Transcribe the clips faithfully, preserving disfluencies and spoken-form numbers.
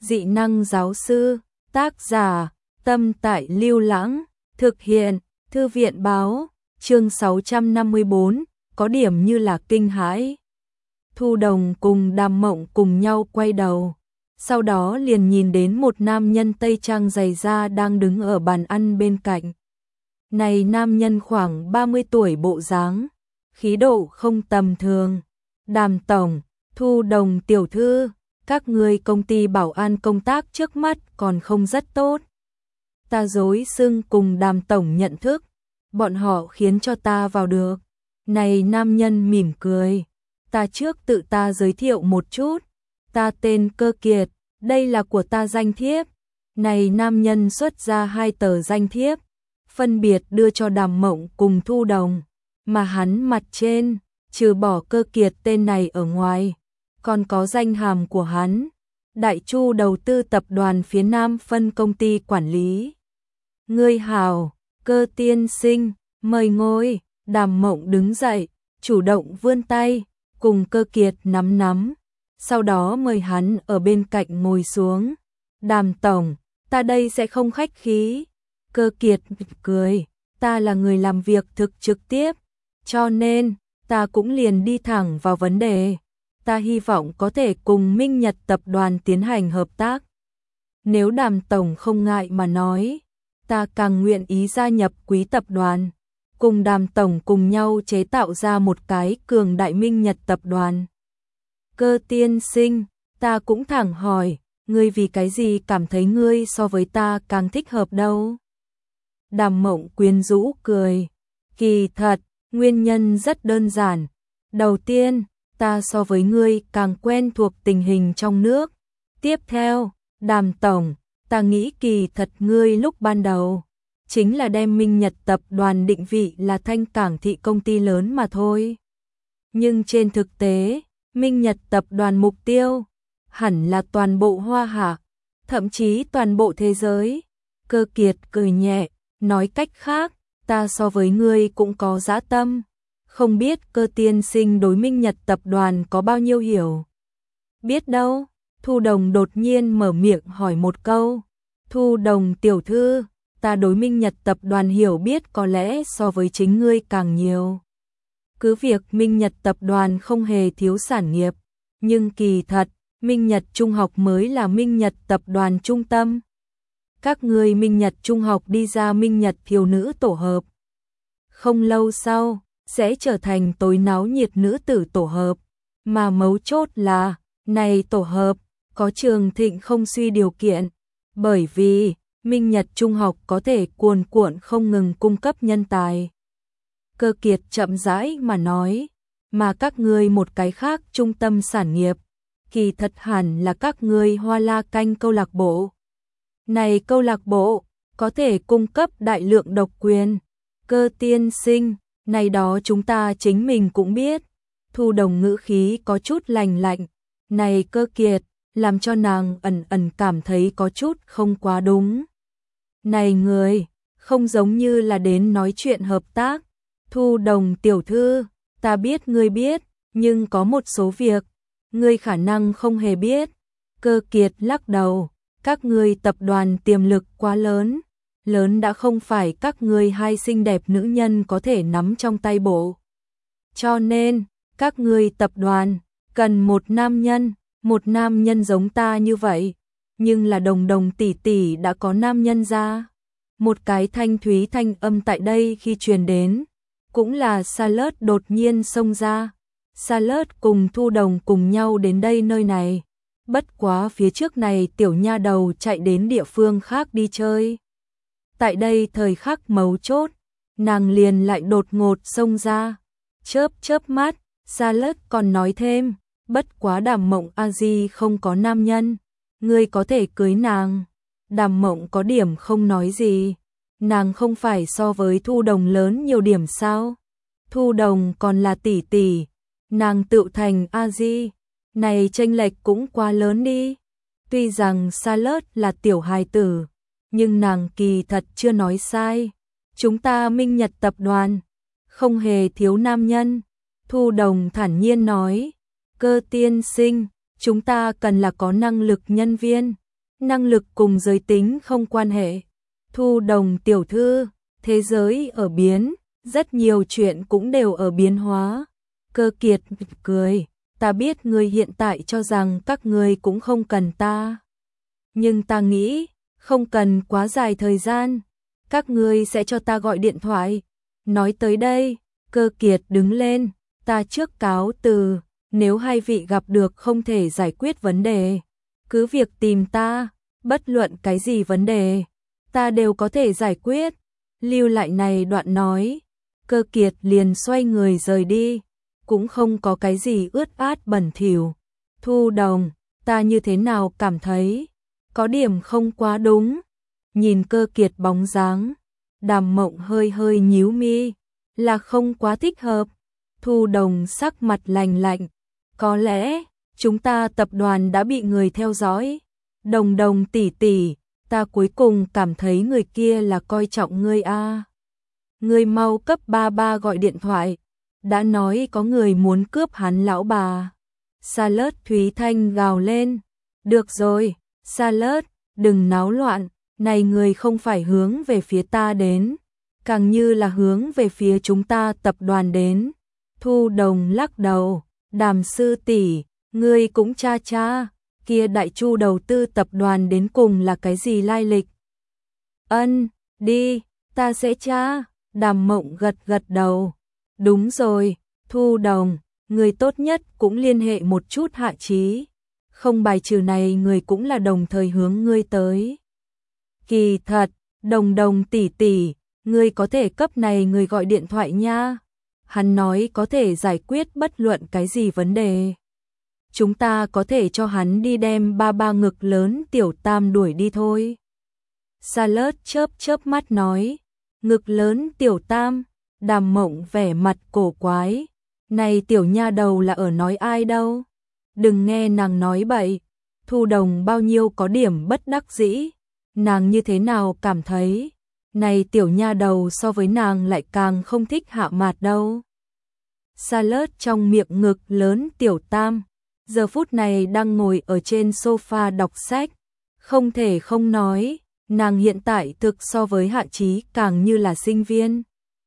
Dị năng giáo sư, tác giả, Tâm Tại Lưu Lãng, thực hiện, Thư viện báo, chương sáu trăm năm mươi bốn, có điểm như là kinh hãi. Thu Đồng cùng Đàm Mộng cùng nhau quay đầu, sau đó liền nhìn đến một nam nhân tây trang dày da đang đứng ở bàn ăn bên cạnh. Này nam nhân khoảng ba mươi tuổi bộ dáng, khí độ không tầm thường. Đàm tổng, Thu Đồng tiểu thư, các người công ty bảo an công tác trước mắt còn không rất tốt. Ta dối xưng cùng Đàm tổng nhận thức, bọn họ khiến cho ta vào được. Này nam nhân mỉm cười, ta trước tự ta giới thiệu một chút, ta tên Cơ Kiệt, đây là của ta danh thiếp. Này nam nhân xuất ra hai tờ danh thiếp, phân biệt đưa cho Đàm Mộng cùng Thu Đồng, mà hắn mặt trên, trừ bỏ Cơ Kiệt tên này ở ngoài, còn có danh hàm của hắn, Đại Chu đầu tư tập đoàn phía Nam phân công ty quản lý. Ngươi hào, Cơ tiên sinh, mời ngồi. Đàm Mộng đứng dậy, chủ động vươn tay, cùng Cơ Kiệt nắm nắm, sau đó mời hắn ở bên cạnh ngồi xuống. Đàm tổng, ta đây sẽ không khách khí. Cơ Kiệt cười, ta là người làm việc thực trực tiếp, cho nên ta cũng liền đi thẳng vào vấn đề. Ta hy vọng có thể cùng Minh Nhật tập đoàn tiến hành hợp tác. Nếu Đàm tổng không ngại mà nói, ta càng nguyện ý gia nhập quý tập đoàn, cùng Đàm tổng cùng nhau chế tạo ra một cái cường đại Minh Nhật tập đoàn. Cơ tiên sinh, ta cũng thẳng hỏi, ngươi vì cái gì cảm thấy ngươi so với ta càng thích hợp đâu? Đàm Mộng quyến rũ cười, kỳ thật, nguyên nhân rất đơn giản. Đầu tiên, ta so với ngươi càng quen thuộc tình hình trong nước. Tiếp theo, Đàm tổng, ta nghĩ kỳ thật ngươi lúc ban đầu chính là đem Minh Nhật tập đoàn định vị là thanh cảng thị công ty lớn mà thôi. Nhưng trên thực tế, Minh Nhật tập đoàn mục tiêu hẳn là toàn bộ Hoa Hạ, thậm chí toàn bộ thế giới. Cơ Kiệt cười nhẹ, nói cách khác, ta so với ngươi cũng có dã tâm. Không biết Cơ tiên sinh đối Minh Nhật tập đoàn có bao nhiêu hiểu? Biết đâu, Thu Đồng đột nhiên mở miệng hỏi một câu. Thu Đồng tiểu thư, ta đối Minh Nhật tập đoàn hiểu biết có lẽ so với chính ngươi càng nhiều. Cứ việc Minh Nhật tập đoàn không hề thiếu sản nghiệp, nhưng kỳ thật, Minh Nhật Trung học mới là Minh Nhật tập đoàn trung tâm. Các ngươi Minh Nhật Trung học đi ra Minh Nhật thiếu nữ tổ hợp. Không lâu sau, sẽ trở thành tối náo nhiệt nữ tử tổ hợp. Mà mấu chốt là, này tổ hợp, có trường thịnh không suy điều kiện. Bởi vì, Minh Nhật Trung học có thể cuồn cuộn không ngừng cung cấp nhân tài. Cơ Kiệt chậm rãi mà nói, mà các ngươi một cái khác trung tâm sản nghiệp, kỳ thật hẳn là các ngươi Hoa La Canh câu lạc bộ. Này câu lạc bộ, có thể cung cấp đại lượng độc quyền. Cơ tiên sinh, này đó chúng ta chính mình cũng biết. Thu Đồng ngữ khí có chút lành lạnh. Này Cơ Kiệt, làm cho nàng ẩn ẩn cảm thấy có chút không quá đúng. Này người, không giống như là đến nói chuyện hợp tác. Thu Đồng tiểu thư, ta biết ngươi biết, nhưng có một số việc, ngươi khả năng không hề biết. Cơ Kiệt lắc đầu, các ngươi tập đoàn tiềm lực quá lớn, lớn đã không phải các ngươi hai xinh đẹp nữ nhân có thể nắm trong tay bộ. Cho nên, các ngươi tập đoàn cần một nam nhân, một nam nhân giống ta như vậy, nhưng là Đồng Đồng tỷ tỷ đã có nam nhân ra. Một cái thanh thúy thanh âm tại đây khi truyền đến, cũng là Charlotte đột nhiên xông ra. Charlotte cùng Thu Đồng cùng nhau đến đây nơi này. Bất quá phía trước này tiểu nha đầu chạy đến địa phương khác đi chơi. Tại đây thời khắc mấu chốt, nàng liền lại đột ngột xông ra. Chớp chớp mắt, Charlotte còn nói thêm, bất quá Đàm Mộng a di không có nam nhân, ngươi có thể cưới nàng. Đàm Mộng có điểm không nói gì, nàng không phải so với Thu Đồng lớn nhiều điểm sao? Thu Đồng còn là tỷ tỷ, nàng tự thành a di, này chênh lệch cũng quá lớn đi. Tuy rằng Charlotte là tiểu hài tử, nhưng nàng kỳ thật chưa nói sai. Chúng ta Minh Nhật tập đoàn không hề thiếu nam nhân. Thu Đồng thản nhiên nói, Cơ tiên sinh, chúng ta cần là có năng lực nhân viên, năng lực cùng giới tính không quan hệ. Thu Đồng tiểu thư, thế giới ở biến, rất nhiều chuyện cũng đều ở biến hóa. Cơ Kiệt cười, ta biết ngươi hiện tại cho rằng các ngươi cũng không cần ta. Nhưng ta nghĩ, không cần quá dài thời gian, các ngươi sẽ cho ta gọi điện thoại. Nói tới đây, Cơ Kiệt đứng lên, ta trước cáo từ, nếu hai vị gặp được không thể giải quyết vấn đề, cứ việc tìm ta, bất luận cái gì vấn đề, ta đều có thể giải quyết. Lưu lại này đoạn nói, Cơ Kiệt liền xoay người rời đi, cũng không có cái gì ướt át bẩn thỉu. Thu Đồng, ta như thế nào cảm thấy có điểm không quá đúng. Nhìn Cơ Kiệt bóng dáng, Đàm Mộng hơi hơi nhíu mi, là không quá thích hợp. Thu Đồng sắc mặt lạnh lạnh, có lẽ chúng ta tập đoàn đã bị người theo dõi. Đồng Đồng tỷ tỷ, ta cuối cùng cảm thấy người kia là coi trọng ngươi a. Ngươi mau cấp ba ba gọi điện thoại, đã nói có người muốn cướp hắn lão bà. Salad Thúy Thanh gào lên, được rồi, Salad, đừng náo loạn, này người không phải hướng về phía ta đến, càng như là hướng về phía chúng ta tập đoàn đến. Thu Đồng lắc đầu, Đàm sư tỷ, ngươi cũng cha cha, kia Đại Chu đầu tư tập đoàn đến cùng là cái gì lai lịch? Ân, đi, ta sẽ tra. Đàm Mộng gật gật đầu. Đúng rồi, Thu Đồng, người tốt nhất cũng liên hệ một chút Hạ Chí. Không bài trừ này người cũng là đồng thời hướng ngươi tới. Kỳ thật, Đồng Đồng tỷ tỷ, ngươi có thể cấp này người gọi điện thoại nha. Hắn nói có thể giải quyết bất luận cái gì vấn đề. Chúng ta có thể cho hắn đi đem ba ba ngực lớn tiểu tam đuổi đi thôi. Salad chớp chớp mắt nói, ngực lớn tiểu tam. Đàm Mộng vẻ mặt cổ quái, này tiểu nha đầu là ở nói ai đâu. Đừng nghe nàng nói bậy. Thu Đồng bao nhiêu có điểm bất đắc dĩ, nàng như thế nào cảm thấy này tiểu nha đầu so với nàng lại càng không thích Hạ Mạt đâu. Salad trong miệng ngực lớn tiểu tam, giờ phút này đang ngồi ở trên sofa đọc sách, không thể không nói, nàng hiện tại thực so với Hạ Chí càng như là sinh viên.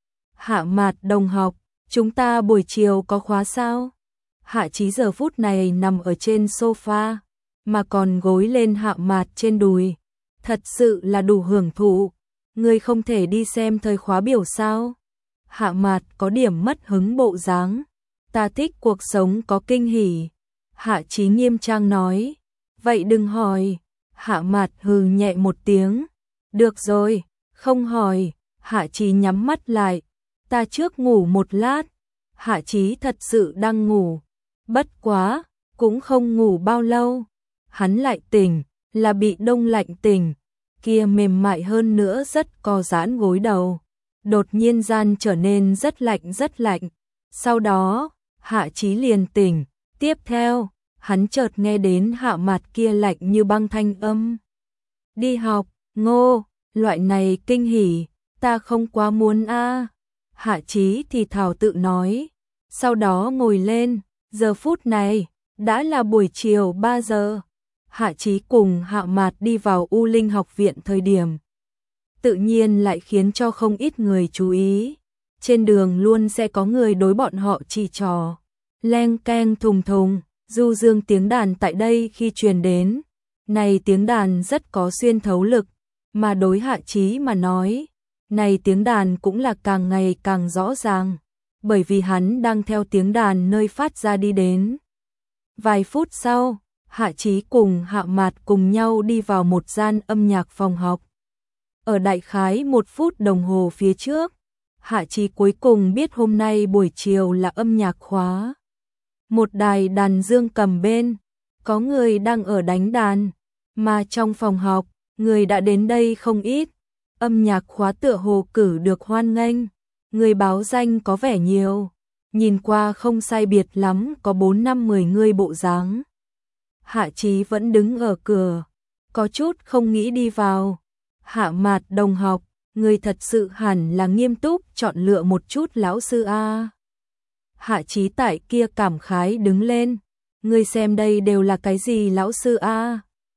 Hạ Mạt đồng học, chúng ta buổi chiều có khóa sao? Hạ Chí giờ phút này nằm ở trên sofa, mà còn gối lên Hạ Mạt trên đùi, thật sự là đủ hưởng thụ. Ngươi không thể đi xem thời khóa biểu sao? Hạ Mạt có điểm mất hứng bộ dáng. Ta thích cuộc sống có kinh hỉ. Hạ Chí nghiêm trang nói. Vậy đừng hỏi. Hạ Mạt hừ nhẹ một tiếng. Được rồi, không hỏi. Hạ Chí nhắm mắt lại. Ta trước ngủ một lát. Hạ Chí thật sự đang ngủ. Bất quá, cũng không ngủ bao lâu. Hắn lại tỉnh, là bị đông lạnh tỉnh. Kia mềm mại hơn nữa rất co giãn gối đầu. Đột nhiên gian trở nên rất lạnh rất lạnh. Sau đó, Hạ Chí liền tỉnh. Tiếp theo, hắn chợt nghe đến Hạ Mạt kia lạnh như băng thanh âm. Đi học, Ngô, loại này kinh hỉ, ta không quá muốn a. Hạ Chí thì thào tự nói. Sau đó ngồi lên, giờ phút này, đã là buổi chiều ba giờ. Hạ Chí cùng Hạ Mạt đi vào U Linh học viện thời điểm, tự nhiên lại khiến cho không ít người chú ý. Trên đường luôn sẽ có người đối bọn họ chỉ trò. Leng keng thùng thùng, du dương tiếng đàn tại đây khi truyền đến. Này tiếng đàn rất có xuyên thấu lực, mà đối Hạ Chí mà nói, này tiếng đàn cũng là càng ngày càng rõ ràng, bởi vì hắn đang theo tiếng đàn nơi phát ra đi đến. Vài phút sau, Hạ Chí cùng Hạ Mạt cùng nhau đi vào một gian âm nhạc phòng học. Ở đại khái một phút đồng hồ phía trước, Hạ Chí cuối cùng biết hôm nay buổi chiều là âm nhạc khóa. Một đài đàn dương cầm bên, có người đang ở đánh đàn, mà trong phòng học, người đã đến đây không ít. Âm nhạc khóa tựa hồ cử được hoan nghênh, người báo danh có vẻ nhiều, nhìn qua không sai biệt lắm có bốn năm mười người bộ dáng. Hạ Chí vẫn đứng ở cửa, có chút không nghĩ đi vào. Hạ Mạt đồng học, người thật sự hẳn là nghiêm túc chọn lựa một chút lão sư a. Hạ Chí tại kia cảm khái đứng lên, người xem đây đều là cái gì lão sư a?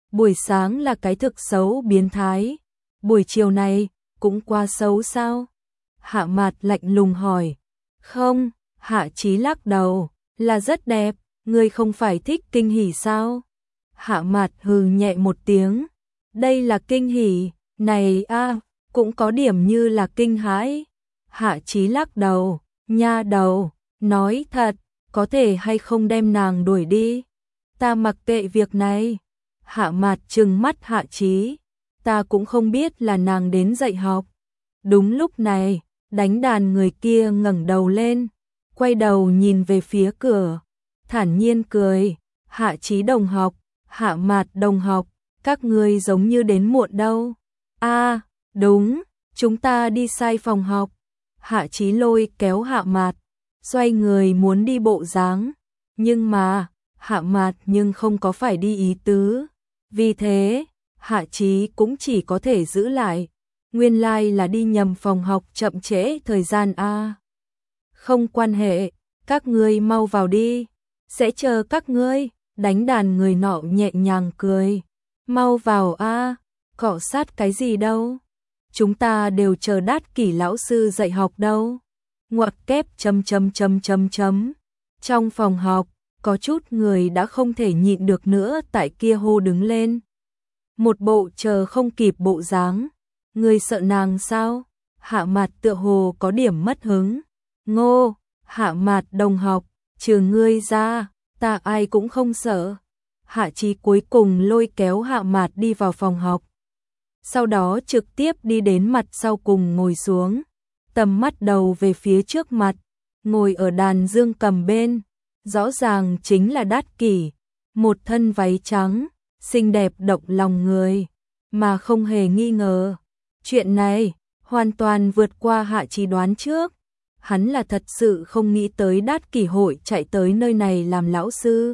buổi sáng là cái thực xấu biến thái, buổi chiều này cũng quá xấu sao? Hạ Mạt lạnh lùng hỏi. Không, Hạ Chí lắc đầu, là rất đẹp, ngươi không phải thích kinh hỉ sao? Hạ Mạt hừ nhẹ một tiếng, đây là kinh hỉ, này a, cũng có điểm như là kinh hãi. Hạ Chí lắc đầu, nha đầu, nói thật, có thể hay không đem nàng đuổi đi? Ta mặc kệ việc này. Hạ Mạt trừng mắt Hạ Chí, ta cũng không biết là nàng đến dạy học. Đúng lúc này, đánh đàn người kia ngẩng đầu lên, quay đầu nhìn về phía cửa, thản nhiên cười, Hạ Chí đồng học, Hạ Mạt đồng học, các ngươi giống như đến muộn đâu. A, à, đúng, chúng ta đi sai phòng học. Hạ Chí lôi kéo Hạ Mạt, xoay người muốn đi bộ dáng, nhưng mà, Hạ Mạt nhưng không có phải đi ý tứ. Vì thế, Hạ Chí cũng chỉ có thể giữ lại. Nguyên lai like là đi nhầm phòng học chậm trễ thời gian a. Không quan hệ, các ngươi mau vào đi, sẽ chờ các ngươi. Đánh đàn người nọ nhẹ nhàng cười, mau vào a, cọ sát cái gì đâu, chúng ta đều chờ Đát Kỷ lão sư dạy học đâu. Ngoặc kép chấm chấm chấm chấm chấm. Trong phòng học, có chút người đã không thể nhịn được nữa tại kia hô đứng lên. Một bộ chờ không kịp bộ dáng. Người sợ nàng sao? Hạ Mạt tựa hồ có điểm mất hứng. Ngô, Hạ Mạt đồng học, trừ ngươi ra, ta ai cũng không sợ. Hạ Chí cuối cùng lôi kéo Hạ Mạt đi vào phòng học. Sau đó trực tiếp đi đến mặt sau cùng ngồi xuống. Tầm mắt đầu về phía trước mặt, ngồi ở đàn dương cầm bên. Rõ ràng chính là Đát Kỷ, một thân váy trắng, xinh đẹp động lòng người, mà không hề nghi ngờ. Chuyện này hoàn toàn vượt qua Hạ Chí đoán trước. Hắn là thật sự không nghĩ tới Đát Kỷ hội chạy tới nơi này làm lão sư.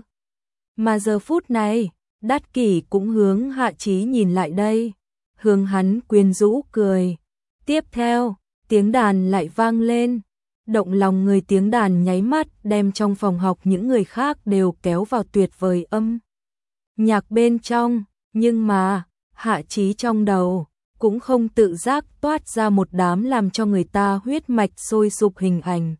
Mà giờ phút này, Đát Kỷ cũng hướng Hạ Chí nhìn lại đây, hướng hắn quyến rũ cười. Tiếp theo, tiếng đàn lại vang lên. Động lòng người tiếng đàn nháy mắt đem trong phòng học những người khác đều kéo vào tuyệt vời âm nhạc bên trong, nhưng mà, Hạ Chí trong đầu cũng không tự giác toát ra một đám làm cho người ta huyết mạch sôi sục hình ảnh.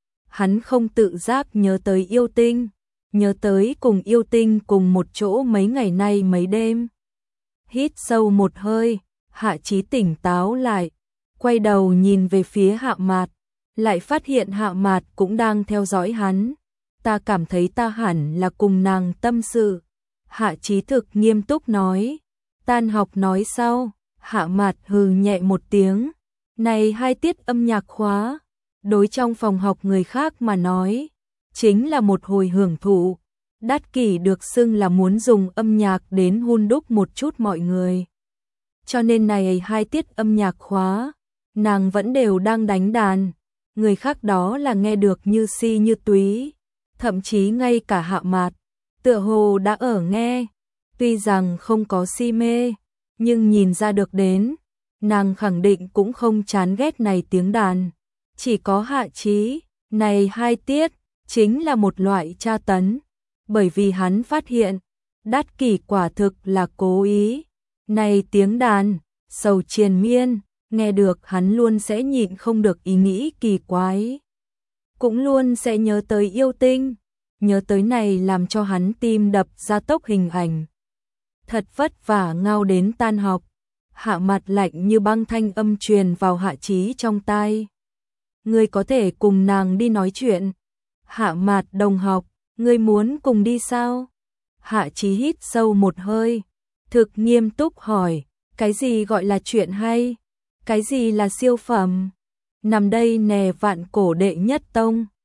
Hắn không tự giác nhớ tới Yêu Tinh, nhớ tới cùng Yêu Tinh cùng một chỗ mấy ngày nay mấy đêm. Hít sâu một hơi, Hạ Chí tỉnh táo lại, quay đầu nhìn về phía Hạ Mạt, lại phát hiện Hạ Mạt cũng đang theo dõi hắn. Ta cảm thấy ta hẳn là cùng nàng tâm sự. Hạ Chí thực nghiêm túc nói. Tan học nói sau. Hạ Mạt hừ nhẹ một tiếng. Này hai tiết âm nhạc khóa, đối trong phòng học người khác mà nói, chính là một hồi hưởng thụ. Đát Kỷ được xưng là muốn dùng âm nhạc đến hun đúc một chút mọi người. Cho nên này hai tiết âm nhạc khóa, nàng vẫn đều đang đánh đàn. Người khác đó là nghe được như si như túy, thậm chí ngay cả Hạ Mạt tựa hồ đã ở nghe, tuy rằng không có si mê, nhưng nhìn ra được đến, nàng khẳng định cũng không chán ghét này tiếng đàn. Chỉ có Hạ Chí, này hai tiết chính là một loại tra tấn, bởi vì hắn phát hiện, Đát Kỷ quả thực là cố ý. Này tiếng đàn, sầu triền miên, nghe được hắn luôn sẽ nhịn không được ý nghĩ kỳ quái. Cũng luôn sẽ nhớ tới Yêu Tinh, nhớ tới này làm cho hắn tim đập gia tốc hình ảnh. Thật vất vả ngao đến tan học, Hạ Mạt lạnh như băng thanh âm truyền vào Hạ Chí trong tai. Ngươi có thể cùng nàng đi nói chuyện. Hạ Mạt đồng học, ngươi muốn cùng đi sao? Hạ Chí hít sâu một hơi, thực nghiêm túc hỏi, cái gì gọi là chuyện hay? Cái gì là siêu phẩm? Nằm đây nè vạn cổ đệ nhất tông.